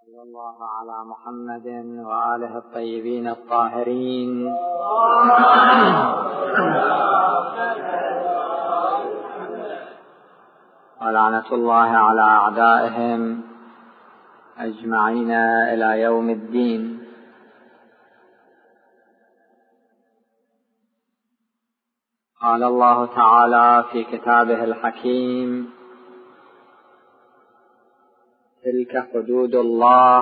صلى الله على محمد وآله الطيبين الطاهرين ولعنة الله على أعدائهم أجمعين إلى يوم الدين. قال الله تعالى في كتابه الحكيم: تلك حدود الله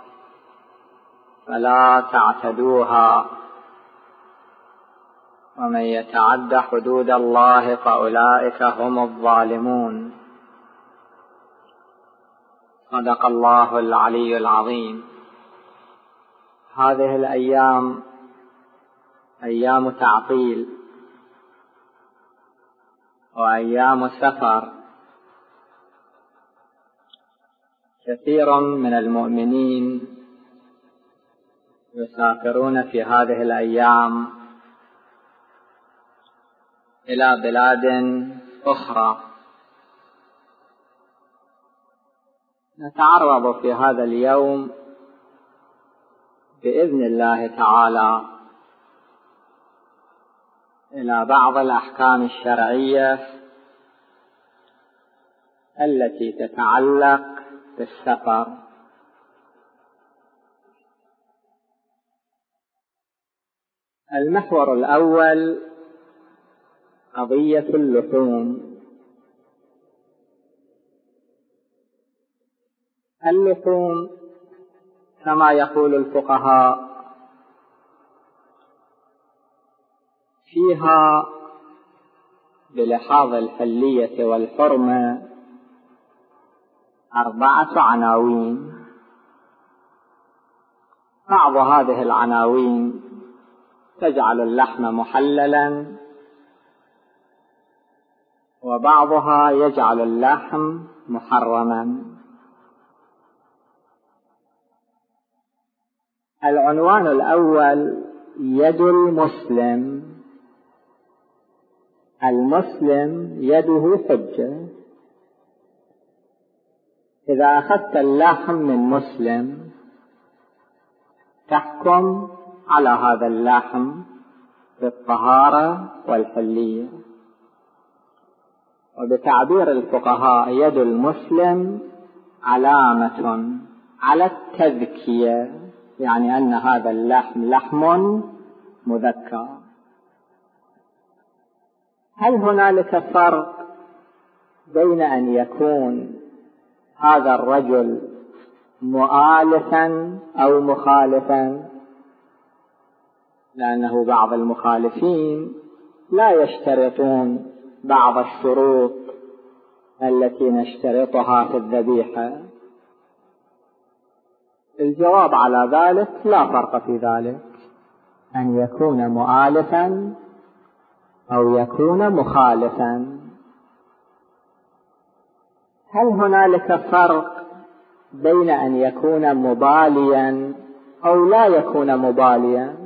فلا تعتدوها ومن يتعد حدود الله فأولئك هم الظالمون. صدق الله العلي العظيم. هذه الأيام أيام تعطيل وأيام سفر. كثير من المؤمنين يسافرون في هذه الأيام إلى بلاد أخرى. نتعرض في هذا اليوم بإذن الله تعالى إلى بعض الأحكام الشرعية التي تتعلق بالسفر. المحور الأول قضية اللحوم. اللحوم كما يقول الفقهاء فيها بلحاظ الحلية والحرمة 4 عناوين. بعض هذه العناوين تجعل اللحم محللا وبعضها يجعل اللحم محرما. العنوان الأول: يد المسلم. المسلم يده حجة. إذا أخذت اللحم من مسلم تحكم على هذا اللحم بالطهارة والحلية. وبتعبير الفقهاء يد المسلم علامة على التذكية، يعني أن هذا اللحم لحم مذكى. هل هنالك فرق بين أن يكون هذا الرجل مؤالفا أو مخالفا؟ لأنه بعض المخالفين لا يشترطون بعض الشروط التي نشترطها في الذبيحة. الجواب على ذلك: لا فرق في ذلك، أن يكون مؤالفا أو يكون مخالفا. هل هنالك فرق بين أن يكون مباليا أو لا يكون مباليا؟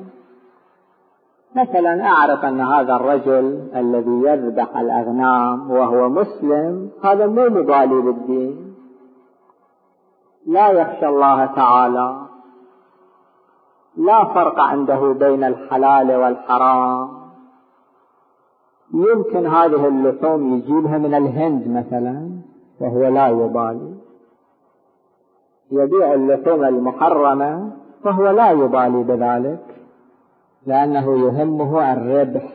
مثلا أعرف أن هذا الرجل الذي يذبح الأغنام وهو مسلم هذا مو مبالي بالدين، لا يخشى الله تعالى، لا فرق عنده بين الحلال والحرام. يمكن هذه اللحوم يجيبها من الهند مثلا وهو لا يبالي، يبيع اللحوم المحرمة وهو لا يبالي بذلك لأنه يهمه الربح.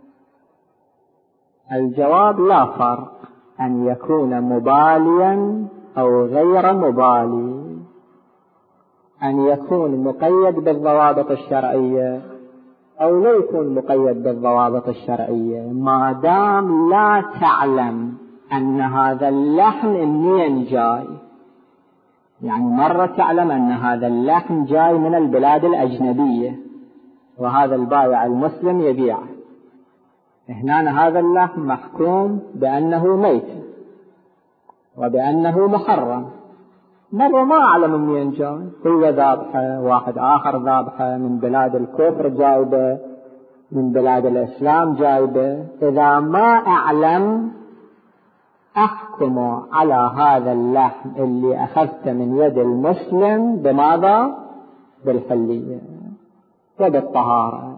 الجواب: لا فرق أن يكون مباليا أو غير مبالي، أن يكون مقيد بالضوابط الشرعية أو لا يكون مقيد بالضوابط الشرعية، ما دام لا تعلم أن هذا اللحم منين جاي. يعني مرة تعلم أن هذا اللحم جاي من البلاد الأجنبية وهذا البائع المسلم يبيعه، هنا هذا اللحم محكوم بأنه ميت وبأنه محرم. مرة ما أعلم منين جاي، هو ذابحه، واحد آخر ذابحه من بلاد الكفر جايبه، من بلاد الإسلام جايبه. إذا ما أعلم أحكم على هذا اللحم اللي أخذت من يد المسلم بماذا؟ بالحلية وبالطهارة.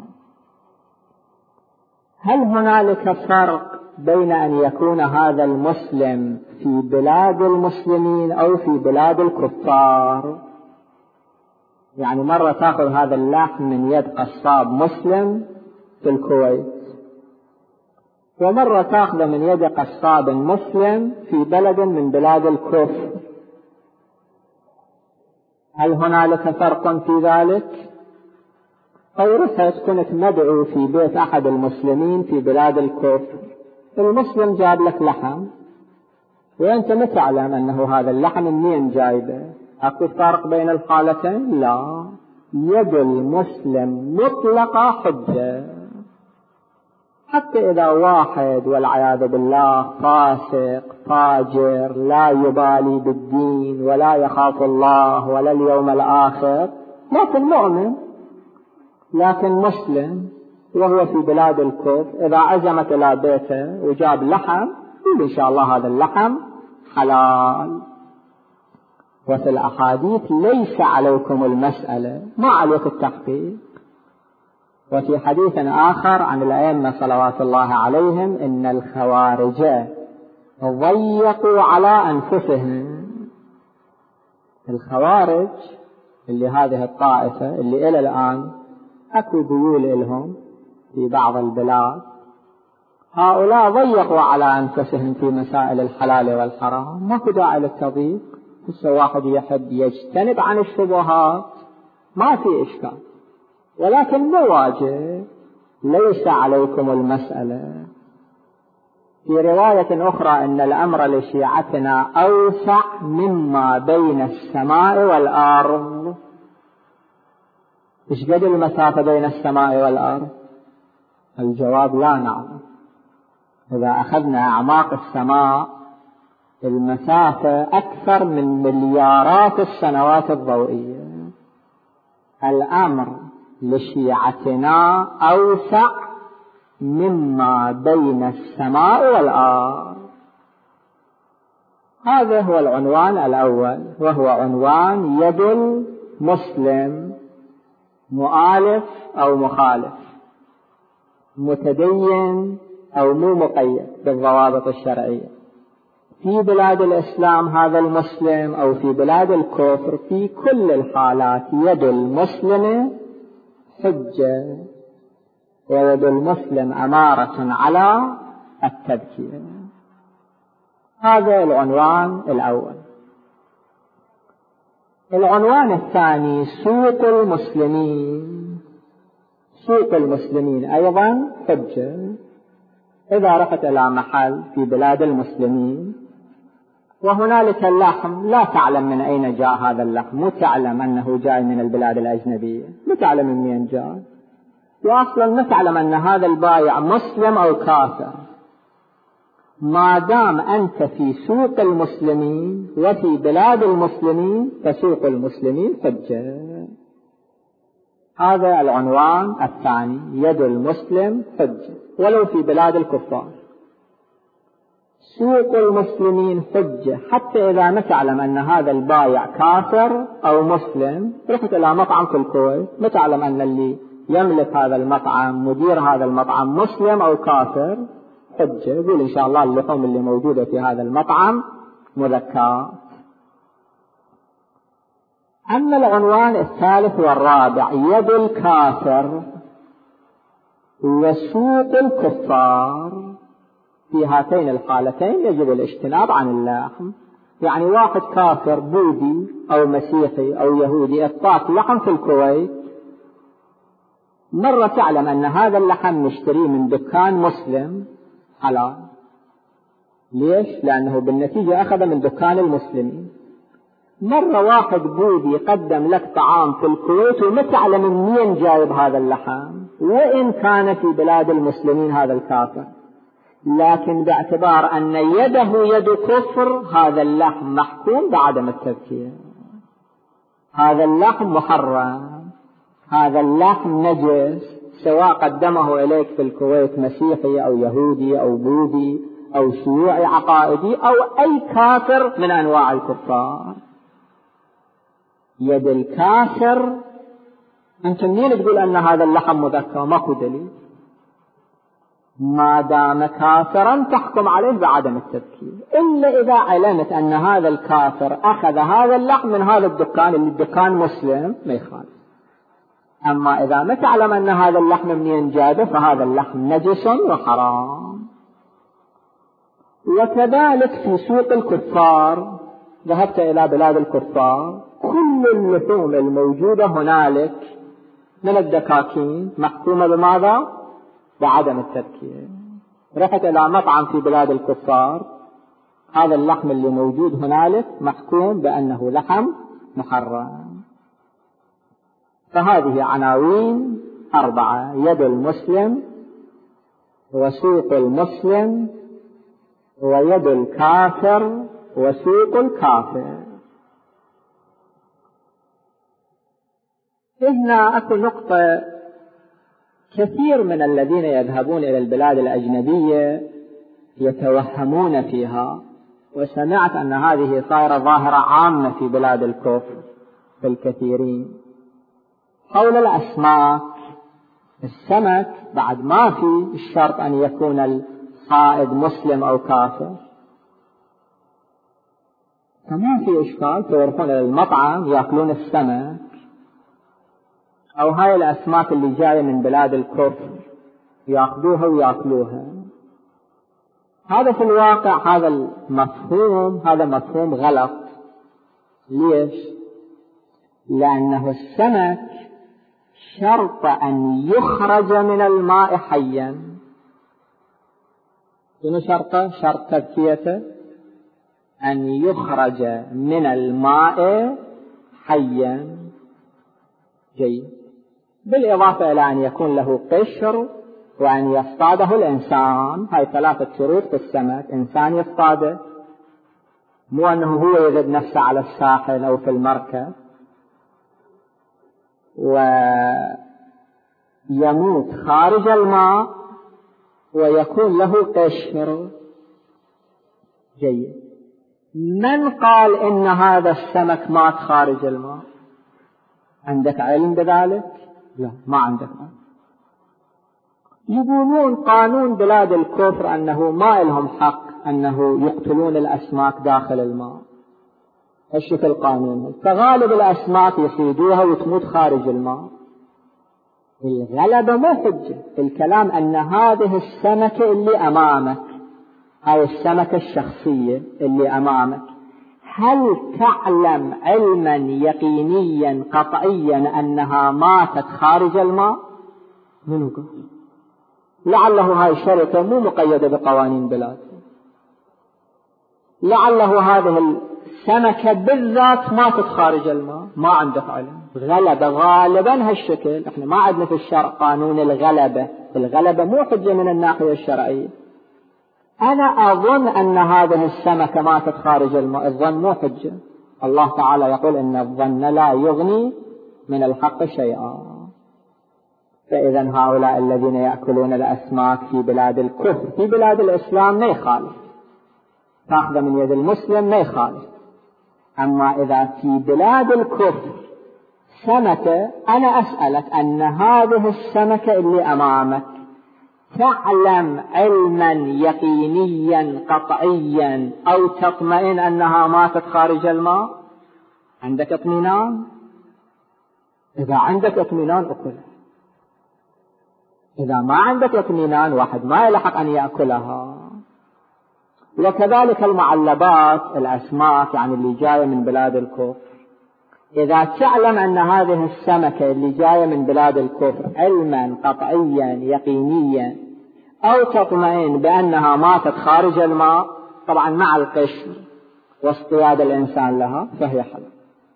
هل هنالك فرق بين أن يكون هذا المسلم في بلاد المسلمين أو في بلاد الكفار؟ يعني مرة تأخذ هذا اللحم من يد قصاب مسلم في الكويت، ومرة تأخذ من يد قصاب مسلم في بلد من بلاد الكفر. هل هنالك فرق في ذلك؟ أو رحت كنت مدعو في بيت أحد المسلمين في بلاد الكفر، المسلم جاب لك لحم وأنت ما تعلم أنه هذا اللحم منين جايبه، أكو فرق بين الحالتين؟ لا، يد المسلم مطلقة حجة. حتى إذا واحد والعياذ بالله فاسق فاجر لا يبالي بالدين ولا يخاف الله ولا اليوم الآخر، لكن مؤمن، لكن مسلم وهو في بلاد الكفر، إذا عزمت إلى بيته وجاب لحم يقول إن شاء الله هذا اللحم حلال. وفي الأحاديث ليس عليكم المسألة، ما عليك التحقيق. وفي حديث آخر عن الأئمة صلوات الله عليهم إن الخوارج ضيقوا على أنفسهم. الخوارج اللي هذه الطائفة اللي إلى الآن أكو ذيول لهم في بعض البلاد، هؤلاء ضيقوا على أنفسهم في مسائل الحلال والحرام، ما داعي للتضييق. بس واحد يحب يجتنب عن الشبهات ما في إشكال، ولكن مو واجب، ليس عليكم المسألة. في رواية أخرى إن الأمر لشيعتنا أوسع مما بين السماء والأرض. إيش قد المسافة بين السماء والأرض؟ الجواب لا نعلم. إذا أخذنا أعماق السماء المسافة أكثر من مليارات السنوات الضوئية. الأمر لشيعتنا أوسع مما بين السماء والأرض. هذا هو العنوان الأول، وهو عنوان يد المسلم، مؤالف أو مخالف، متدين أو مو مقيد بالضوابط الشرعية. في بلاد الإسلام هذا المسلم أو في بلاد الكفر، في كل الحالات يد المسلم حجة، ويد المسلم أمارة على التذكير. هذا العنوان الأول. العنوان الثاني سوق المسلمين. سوق المسلمين أيضا حجة. إذا رحت إلى محل في بلاد المسلمين وهنالك اللحم لا تعلم من أين جاء هذا اللحم، مو تعلم أنه جاء من البلاد الأجنبية، مو تعلم من وين جاء، وأصلا ما تعلم أن هذا البائع مسلم أو كافر، ما دام أنت في سوق المسلمين وفي بلاد المسلمين فسوق المسلمين حجة. هذا العنوان الثاني، يد المسلم حجة ولو في بلاد الكفار. سوق المسلمين حجة حتى إذا ما تعلم أن هذا البائع كافر أو مسلم. رحت إلى مطعم في الكويت ما تعلم أن اللي يملك هذا المطعم مدير هذا المطعم مسلم أو كافر، حجة، يقول إن شاء الله اللحوم اللي موجودة في هذا المطعم مذكات. أما العنوان الثالث والرابع، يد الكافر وسوق الكفار، في هاتين الحالتين يجب الاجتناب عن اللحم. يعني واحد كافر بوذي أو مسيحي أو يهودي اطاق لحم في الكويت، مرة تعلم أن هذا اللحم نشتريه من دكان مسلم حلال. ليش؟ لأنه بالنتيجة أخذ من دكان المسلمين. مرة واحد بوذي قدم لك طعام في الكويت وما تعلم من وين جايب هذا اللحم، وإن كان في بلاد المسلمين هذا الكافر، لكن باعتبار أن يده يد كفر هذا اللحم محكوم بعدم التذكير. هذا اللحم محرم، هذا اللحم نجس، سواء قدمه إليك في الكويت مسيحي أو يهودي أو بوذي أو شيوعي عقائدي أو أي كافر من أنواع الكفار. يد الكافر أنت منين تقول أن هذا اللحم مذكر؟ ماكو دليل. ما دام كافرا تحكم عليه بعدم التذكير، إلا إذا علمت أن هذا الكافر أخذ هذا اللحم من هذا الدكان اللي الدكان مسلم ما يخالف. أما إذا ما تعلم أن هذا اللحم منين جاء فهذا اللحم نجس وحرام. وكذلك في سوق الكفار، ذهبت إلى بلاد الكفار، كل اللحوم الموجودة هنالك من الدكاكين محكومة بماذا؟ بعدم التذكير. رحت إلى مطعم في بلاد الكفار، هذا اللحم اللي موجود هنالك محكوم بأنه لحم محرم. فهذه عناوين 4: يد المسلم، وسوق المسلم، ويد الكافر، وسوق الكافر. هنا أكو نقطة كثير من الذين يذهبون إلى البلاد الأجنبية يتوهمون فيها، وسمعت أن هذه صايرة ظاهرة عامة في بلاد الكفر في الكثيرين، حول الأسماك. السمك بعد ما في الشرط أن يكون الصائد مسلم أو كافر، فما في إشكال تروحون إلى المطعم يأكلون السمك، أو هاي الأسماك اللي جاية من بلاد الكفر يأخذوها ويأكلوها. هذا في الواقع هذا المفهوم هذا مفهوم غلط. ليش؟ لأنه السمك شرط أن يخرج من الماء حيا. شنو شرطه؟ شرط تذكيته أن يخرج من الماء حيا. جيد. بالإضافة إلى أن يكون له قشر وأن يصطاده الإنسان. هاي 3 شروط في السمك. إنسان يصطاده، مو أنه هو يجد نفسه على الساحل أو في المركب ويموت خارج الماء ويكون له قشر. جيد. من قال إن هذا السمك مات خارج الماء؟ عندك علم بذلك؟ لا، ما عندك علم. يقولون قانون بلاد الكفر أنه ما لهم حق أنه يقتلون الأسماك داخل الماء. هالشكل القانون. فغالب الأسماك يصيدوها وتموت خارج الماء. الغلبة مو حجة. الكلام أن هذه السمكة اللي أمامك، هاي السمكة الشخصية اللي أمامك، هل تعلم علما يقينيا قطعيا أنها ماتت خارج الماء؟ منو قال؟ لعله هاي الشركة مو مقيدة بقوانين بلاد، لعله هذه السمكة بالذات ماتت خارج الماء. ما عندك علم. غلبة غالبا هالشكل. احنا ما عندنا في الشرع قانون الغلبة. الغلبة مو حجة من الناحية الشرعية. أنا أظن أن هذه السمكة ماتت خارج الماء، الظن مو حجة. الله تعالى يقول إن الظن لا يغني من الحق شيئا. فإذا هؤلاء الذين يأكلون الأسماك في بلاد الكفر، في بلاد الإسلام ما يخالف، تأخذ من يد المسلم ما يخالف. أما إذا في بلاد الكفر سمكة، أنا أسألك أن هذه السمكة اللي أمامك تعلم علما يقينيا قطعيا أو تطمئن أنها ماتت خارج الماء؟ عندك اطمئنان؟ إذا عندك اطمئنان أكلها. إذا ما عندك اطمئنان واحد ما يلحق أن يأكلها. وكذلك المعلبات، الأسماك يعني اللي جاية من بلاد الكفر، إذا تعلم أن هذه السمكة اللي جاية من بلاد الكفر علما قطعيا يقينيا أو تطمئن بأنها ماتت خارج الماء، طبعا مع القشر واصطياد الإنسان لها، فهي حلال.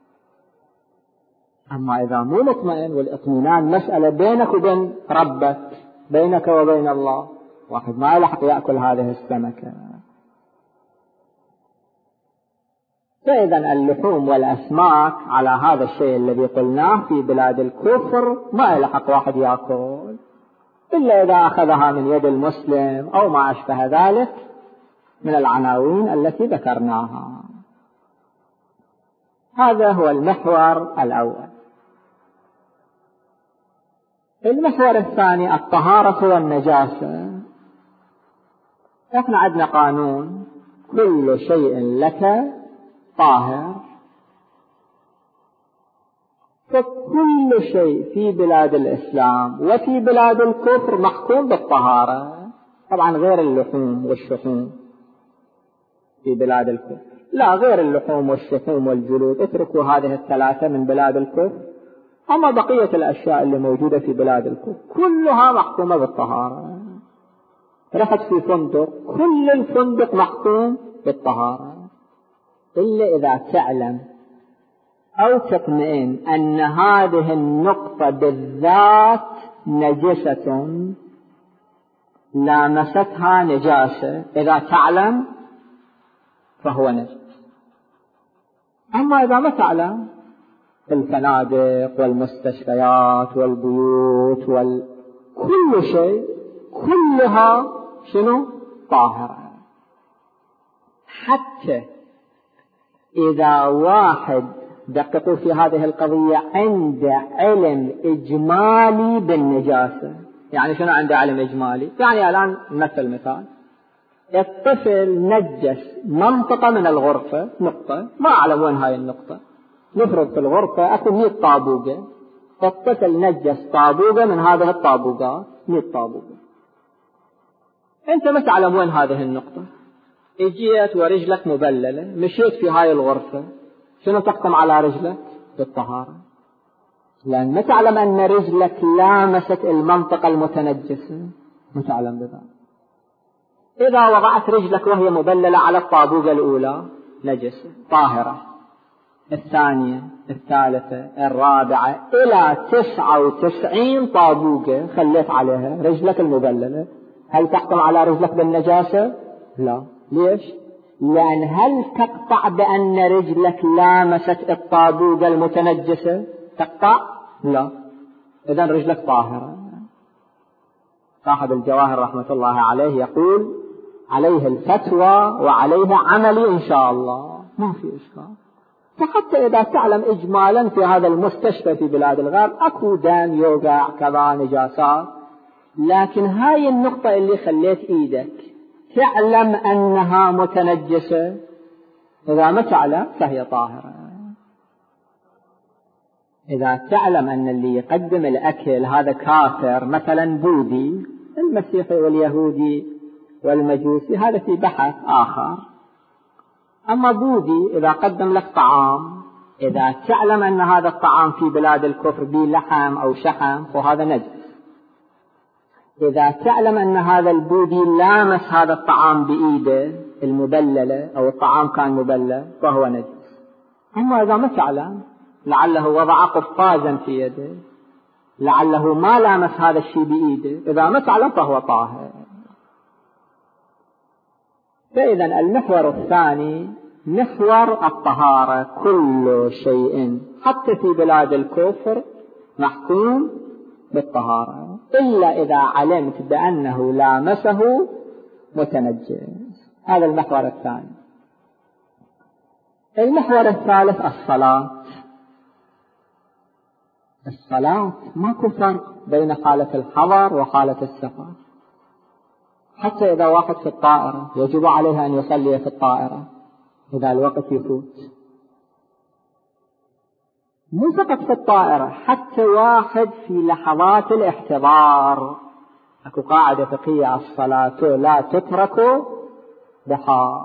أما إذا مو مطمئن، والإطمئنان مسألة بينك وبين ربك، بينك وبين الله، واحد ما يلحق يأكل هذه السمكة. فإذا اللحوم والأسماك على هذا الشيء الذي قلناه في بلاد الكفر ما يلحق واحد يأكل، إلا إذا أخذها من يد المسلم أو ما أشبه ذلك، من العناوين التي ذكرناها. هذا هو المحور الأول. المحور الثاني الطهارة والنجاسة. احنا عندنا قانون كل شيء لك طاهر، فكل شيء في بلاد الإسلام وفي بلاد الكفر محكوم بالطهارة، طبعا غير اللحوم والشحوم في بلاد الكفر، لا غير اللحوم والشحوم والجلود، اتركوا هذه الثلاثة من بلاد الكفر، أما بقية الأشياء اللي موجودة في بلاد الكفر كلها محكومة بالطهارة. رحت في فندق، كل الفندق محكوم بالطهارة، إلا إذا تعلم أو تطمئن أن هذه النقطة بالذات نجسة لامستها نجاسة، إذا تعلم فهو نجس. أما إذا ما تعلم، الفنادق والمستشفيات والبيوت كل شيء كلها شنو؟ طاهرة. حتى إذا واحد، دققوا في هذه القضية، عنده علم إجمالي بالنجاسة. يعني شنو عنده علم إجمالي؟ يعني الآن مثال الطفل نجس منطقة من الغرفة، نقطة ما أعلم وين هاي النقطة، نفرض في الغرفة أكو 100 طابوقة، الطفل نجس طابوقة من هذه الطابوقات، 100 طابوقة، أنت ما تعلم وين هذه النقطة، اجيت ورجلك مبللة، مشيت في هاي الغرفة، شنو تحكم على رجلك؟ بالطهارة، لأن ما تعلم أن رجلك لامست المنطقة المتنجسة، ما تعلم بذلك. إذا وضعت رجلك وهي مبللة على الطابوقة الأولى نجسة طاهرة، الثانية، الثالثة، الرابعة، إلى 99 طابوقة خليت عليها رجلك المبللة، هل تحكم على رجلك بالنجاسة؟ لا. ليش؟ لأن هل تقطع بأن رجلك لامست الطابوقة المتنجسة؟ تقطع؟ لا. إذن رجلك طاهرة. صاحب الجواهر رحمة الله عليه يقول عليه الفتوى وعليه عملي إن شاء الله، ما في إشكال. فحتى إذا تعلم إجمالا في هذا المستشفى في بلاد الغرب أكو دم يوقع كذا نجاسات، لكن هاي النقطة اللي خليت إيدك تعلم أنها متنجسة، إذا ما تعلم فهي طاهرة. إذا تعلم أن اللي يقدم الأكل هذا كافر، مثلا بوذي، المسيحي واليهودي والمجوسي، هذا في بحث آخر. أما بوذي إذا قدم لك طعام، إذا تعلم أن هذا الطعام في بلاد الكفر به لحم أو شحم فهذا نجس. إذا تعلم أن هذا البوذي لامس هذا الطعام بإيده المبللة أو الطعام كان مبلل فهو نجس. أما إذا ما تعلم، لعله وضع قفازا في يده، لعله ما لامس هذا الشيء بإيده، إذا ما تعلم فهو طاهر. فإذا المحور الثاني محور الطهارة، كل شيء حتى في بلاد الكفر محكوم بالطهارة، إلا إذا علمت بأنه لامسه متنجس. هذا المحور الثاني. المحور الثالث الصلاة. الصلاة ماكو فرق بين حالة الحضر وحالة السفر، حتى إذا واحد في الطائرة يجب عليه أن يصلي في الطائرة إذا الوقت يفوت. مو فقط في الطائرة، حتى واحد في لحظات الاحتضار، أكو قاعدة فقهية: الصلاة لا تترك بحال،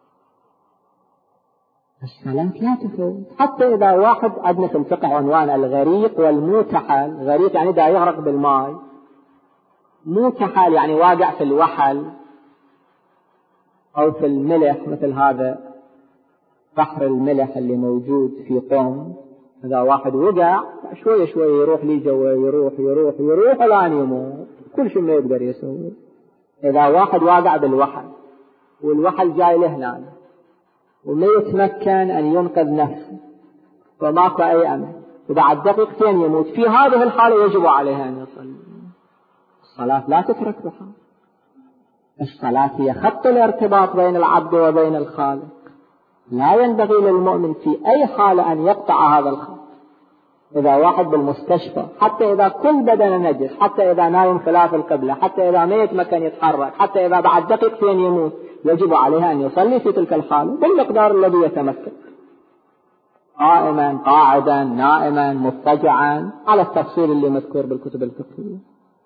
الصلاة لا تفوت. حتى إذا واحد عندنا في الفقه عنوان الغريق والموتحل، غريق يعني دا يغرق بالماء، موتحل يعني واقع في الوحل أو في الملح، مثل هذا بحر الملح اللي موجود في قم، إذا واحد وقع شوية شوية يروح لي جوا، يروح الآن يموت، كل شيء ما يقدر يسوي. إذا واحد واقع بالوحل والوحل جاي له هنا وما يتمكن أن ينقذ نفسه وماكو أي أمل، وبعد دقيقتين يموت، في هذه الحالة يجب عليها أن يصلي. الصلاة لا تترك بحال. الصلاة هي خط الارتباط بين العبد وبين الخالق، لا ينبغي للمؤمن في أي حالة أن يقطع هذا الخط. إذا واحد بالمستشفى، حتى إذا كل بدن نجس، حتى إذا نايم خلاف القبلة، حتى إذا ما يتمكن يتحرك، حتى إذا بعد دقيقتين يموت، يجب عليه أن يصلي في تلك الحالة بالمقدار الذي يتمكن، قائما، قاعدا، نائما، مضطجعا، على التفصيل اللي مذكور بالكتب الفقهية.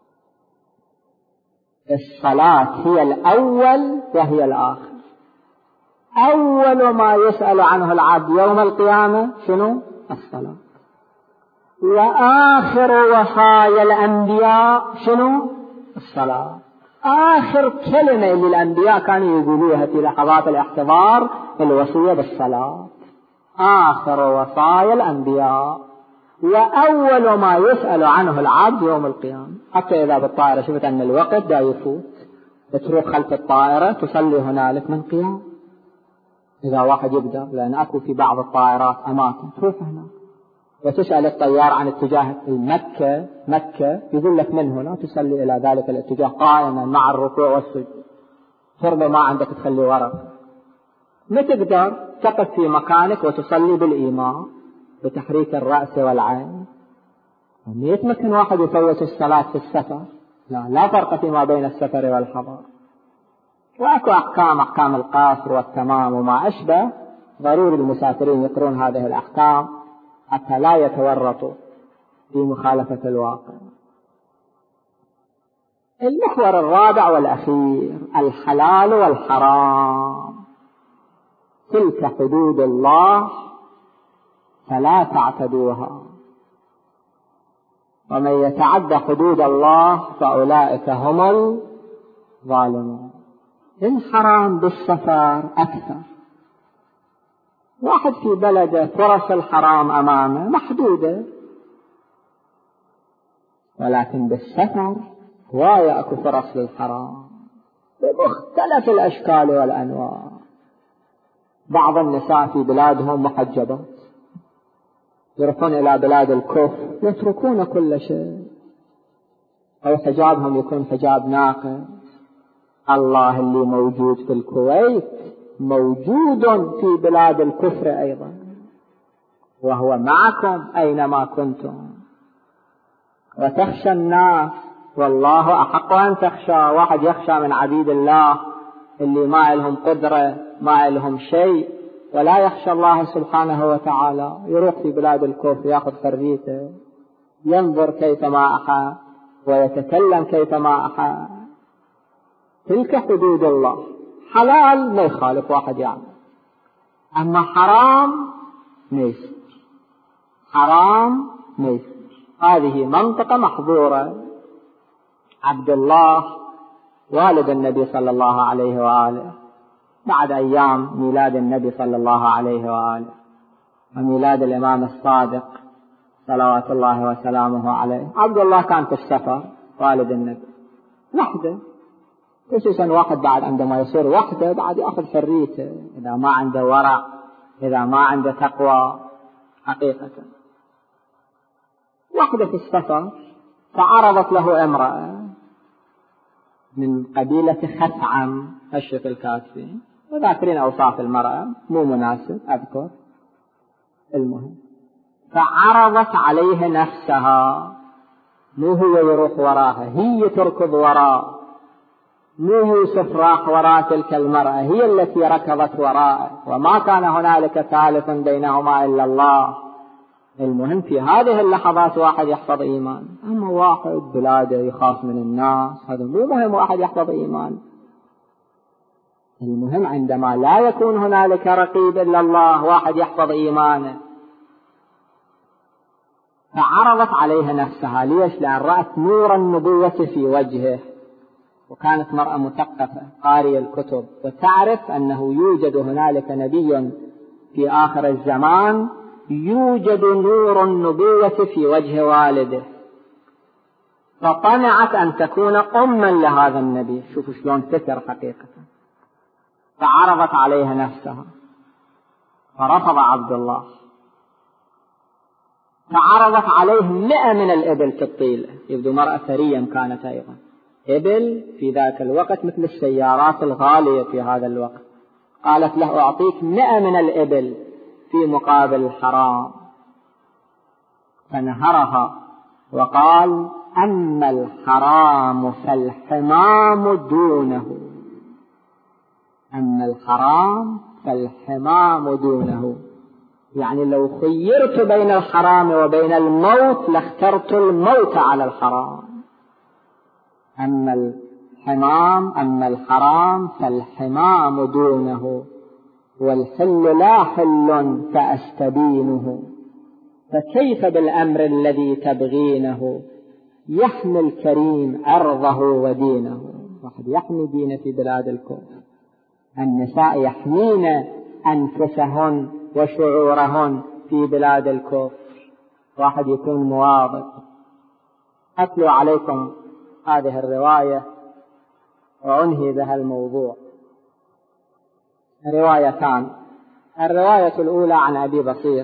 الصلاة هي الأول وهي الآخر. أول ما يسأل عنه العبد يوم القيامة شنو؟ الصلاة. وآخر وصايا الأنبياء شنو؟ الصلاة. آخر كلمة اللي الأنبياء كانوا يقولوها في لحظات الاحتضار الوصية بالصلاة، آخر وصايا الأنبياء، وأول ما يسأل عنه العبد يوم القيامة. حتى إذا بالطائرة شفت أن الوقت دا يفوت، تروح خلف الطائرة تصلي هنالك من قيام، إذا واحد يقدر، لأن أكو في بعض الطائرات أماكن تروح هناك، وتسأل الطيار عن اتجاه مكة يقول لك من هنا تصلي إلى ذلك الاتجاه قائما مع الركوع والسجود، فرض ما عندك تخلي ورق، ما تقدر تقف في مكانك وتصلي بالإيماء بتحريك الرأس والعين. ما يتمكن واحد يفوت الصلاة في السفر، لا فرق فيما بين السفر والحضر. وأكو أحكام القصر والتمام وما أشبه، ضروري المسافرين يقرون هذه الأحكام حتى لا يتورطوا في مخالفة الواقع. المحور الرابع والأخير الحلال والحرام. تلك حدود الله فلا تعتدوها، ومن يتعد حدود الله فأولئك هم الظالمون. الحرام بالسفر أكثر، واحد في بلده فرص الحرام أمامه محدودة، ولكن بالسفر هواية أكو فرص للحرام بمختلف الأشكال والأنواع. بعض النساء في بلادهم محجبات، يروحون إلى بلاد الكفر يتركون كل شيء، أو حجابهم يكون حجاب ناقص. الله اللي موجود في الكويت موجود في بلاد الكفر أيضا، وهو معكم أينما كنتم. وتخشى الناس والله أحق أن تخشى. واحد يخشى من عبيد الله اللي ما لهم قدرة، ما لهم شيء، ولا يخشى الله سبحانه وتعالى، يروح في بلاد الكفر يأخذ حريته، ينظر كيفما أحب ويتكلم كيفما أحب. تلك حدود الله. حلال ما يخالف واحد يعني، أما حرام ما يصير، حرام ما يصير. هذه منطقة محظورة. عبد الله والد النبي صلى الله عليه وآله، بعد أيام ميلاد النبي صلى الله عليه وآله وميلاد الإمام الصادق صلوات الله وسلامه عليه، عبد الله كان في السفر والد النبي وحده، خصوصا واحد بعد عندما يصير وحده بعد يأخذ حريته، إذا ما عنده ورع، إذا ما عنده تقوى حقيقة. وحده في السفر، فعرضت له امرأة من قبيلة خثعم أشرف الكاتبين، وذاكرين أوصاف المرأة مو مناسب أذكر، المهم فعرضت عليه نفسها، مو هو يروح وراها، هي تركض وراء، مو يوسف راح وراء تلك المرأة، هي التي ركضت وراءه، وما كان هنالك ثالث بينهما إلا الله. المهم في هذه اللحظات واحد يحفظ إيمان. أما واحد بلاده يخاف من الناس، هذا مو مهم واحد يحفظ إيمان. المهم عندما لا يكون هنالك رقيب إلا الله واحد يحفظ إيمانه. فعرضت عليها نفسها، ليش؟ لأن رأت نور النبوة في وجهه، وكانت مرأة مثقفة قارية الكتب، وتعرف أنه يوجد هنالك نبي في آخر الزمان يوجد نور النبوة في وجه والده، فطمعت أن تكون أما لهذا النبي. شوفوا شلون فكر حقيقة. فعرضت عليها نفسها، فرفض عبد الله، فعرضت عليه 100 من الإبل في الطيلة، يبدو مرأة ثريا كانت أيضا، إبل في ذاك الوقت مثل السيارات الغالية في هذا الوقت. قالت له أعطيك 100 من الإبل في مقابل الحرام، فنهرها وقال: أما الحرام فالحمام دونه، أما الحرام فالحمام دونه. يعني لو خيرت بين الحرام وبين الموت لاخترت الموت على الحرام. أما الحرام فالحمام دونه، والحل لا حل فأستبينه. فكيف بالأمر الذي تبغينه؟ يحمي الكريم عرضه ودينه. واحد يحمي دينه في بلاد الكفر. النساء يحمين أنفسهن وشعورهن في بلاد الكفر. واحد يكون مواظب. أتلو عليكم هذه الرواية وأنهي بها الموضوع. روايتان. الرواية الأولى عن أبي بصير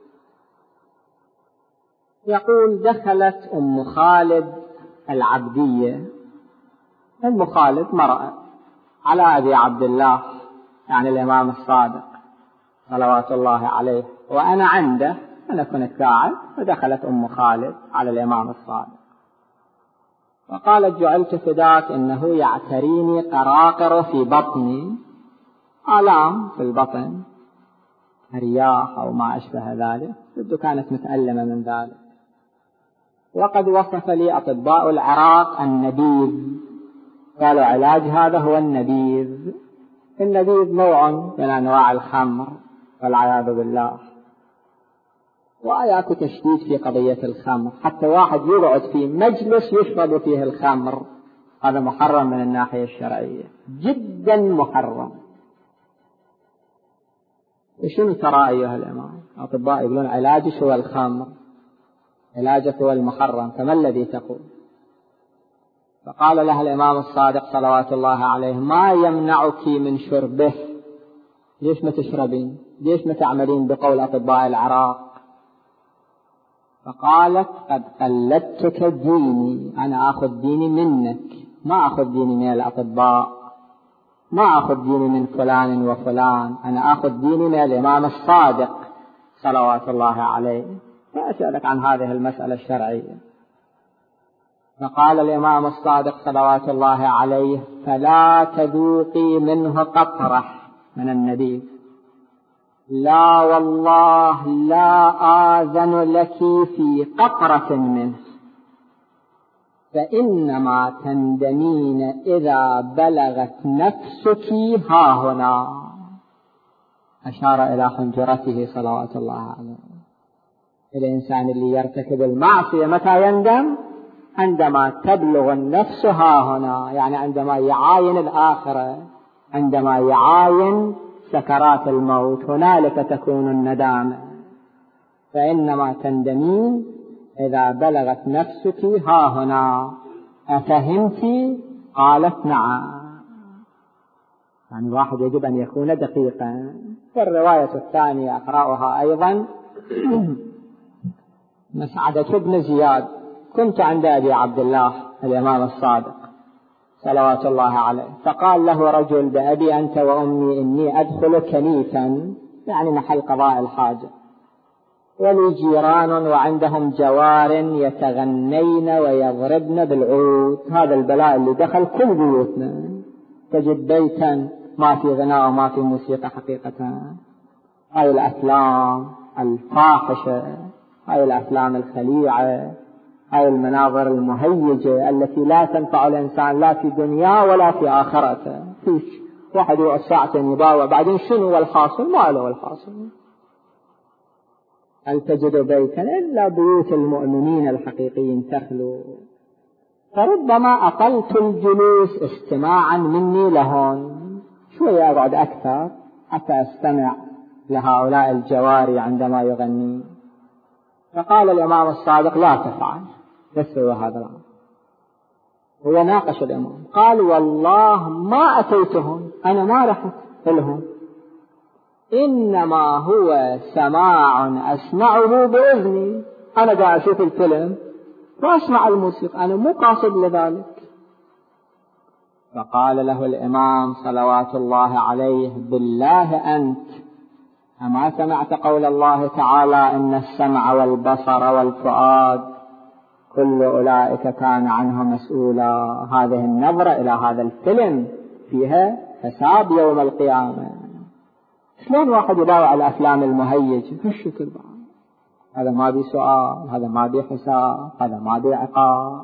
يقول: دخلت أم خالد العبدية. أم خالد مرأة على أبي عبد الله يعني الإمام الصادق صلوات الله عليه، وأنا عنده، أنا كنت قاعد، فدخلت أم خالد على الإمام الصادق وقالت: جعلت فداك إنه يعتريني قراقر في بطني، آلام في البطن، رياح أو ما أشبه ذلك، كانت متألمة من ذلك. وقد وصف لي أطباء العراق النبيذ، قالوا علاج هذا هو النبيذ. النبيذ نوع من أنواع الخمر والعياذ بالله، وآيات تشديد في قضية الخمر، حتى واحد يقعد في مجلس يشرب فيه الخمر، هذا محرم من الناحية الشرعية، جدا محرم. وشنو ترى أيها الإمام؟ أطباء يقولون علاجك هو الخمر، علاجك هو المحرم، فما الذي تقول؟ فقال لها الإمام الصادق صلوات الله عليه: ما يمنعك من شربه؟ ليش ما تشربين؟ ليش ما تعملين بقول أطباء العراق؟ فقالت: قد قلدتك ديني، أنا أخذ ديني منك، ما أخذ ديني من الأطباء، ما أخذ ديني من فلان وفلان، أنا أخذ ديني من الإمام الصادق صلوات الله عليه. فأسألك عن هذه المسألة الشرعية. فقال الإمام الصادق صلوات الله عليه: فلا تذوقي منه قطرة من النبي، لا والله لا آذن لك في قطرة منه، فإنما تندمين إذا بلغت نفسك ها هنا. أشار إلى حنجرته صلوات الله عليه. الإنسان اللي يرتكب المعصية متى يندم؟ عندما تبلغ النفس ها هنا، يعني عندما يعاين الآخرة، عندما يعاين سكرات الموت، هنالك تكون الندامة. فإنما تندمين إذا بلغت نفسك ها هنا. أفهمت؟ قالت: نعم. يعني الواحد يجب أن يكون دقيقا. والرواية الثانية أقرأها أيضا. مسعدة بن زياد: كنت عند أبي عبد الله الإمام الصادق صلوات الله عليه، فقال له رجل: بأبي أنت وأمي إني أدخل كنيسا، يعني محل قضاء الحاجة، ولي جيران وعندهم جوار يتغنين ويضربن بالعود. هذا البلاء اللي دخل كل بيوتنا، تجد بيتا ما في غناء وما في موسيقى حقيقة. هاي الأفلام الفاحشة، هاي الأفلام الخليعة، هاي المناظر المهيجة التي لا تنفع الإنسان لا في دنيا ولا في آخرته. فيش واحد يقعد ساعتين يباوع، بعدين شنو والحاصل؟ ما له الحاصل. هل تجد بيتا إلا بيوت المؤمنين الحقيقيين تخلو. فربما أقلت الجلوس استماعا مني لهون، شوية أقعد أكثر حتى أستمع لهؤلاء الجواري عندما يغني. فقال الإمام الصادق: لا تفعل، بس هو هذا الأمر. هو ناقش الإمام، قال: والله ما أتيتهم، أنا ما رحت لهم، إنما هو سماع أسمعه بإذني. أنا قاعد أشوف الفيلم وأسمع الموسيقى، أنا مو قاصد لذلك. فقال له الإمام صلوات الله عليه: بالله أنت أما سمعت قول الله تعالى: إن السمع والبصر والفؤاد كل أولئك كان عنه مسؤولا؟ هذه النظرة إلى هذا الفيلم فيها حساب يوم القيامة. شلون واحد يضاوع الأفلام المهيج هالشكل؟ هذا ما بي سؤال، هذا ما بي حساب، هذا ما بي عقاب.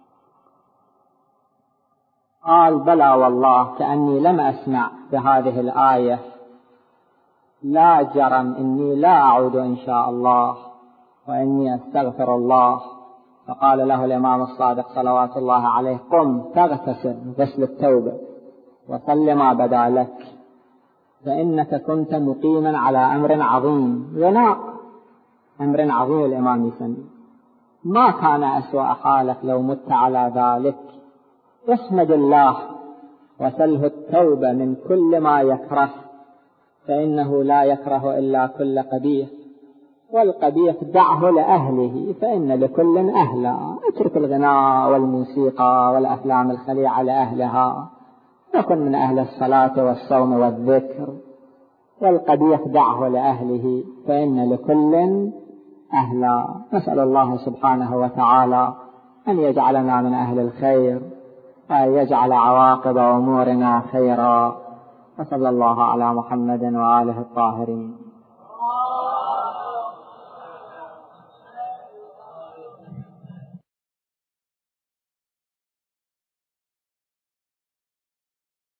قال: بلى والله كأني لم أسمع بهذه الآية، لا جرم إني لا أعود إن شاء الله وإني أستغفر الله. فقال له الإمام الصادق صلوات الله عليه: قم تغتسل غسل التوبة وصل ما بدا لك، فإنك كنت مقيما على أمر عظيم. غناء أمر عظيم الإمام يسمي، ما كان أسوأ حالك لو مت على ذلك. احمد الله وسله التوبة من كل ما يكره، فإنه لا يكره إلا كل قبيح، والقبيح دعه لأهله فإن لكل أهلا. اترك الغناء والموسيقى والأفلام الخليعة لأهلها، نكن من أهل الصلاة والصوم والذكر. والقبيح دعه لأهله فإن لكل أهلا. نسأل الله سبحانه وتعالى أن يجعلنا من أهل الخير وأن يجعل عواقب أمورنا خيرا. وصلى الله على محمد وآله الطاهرين.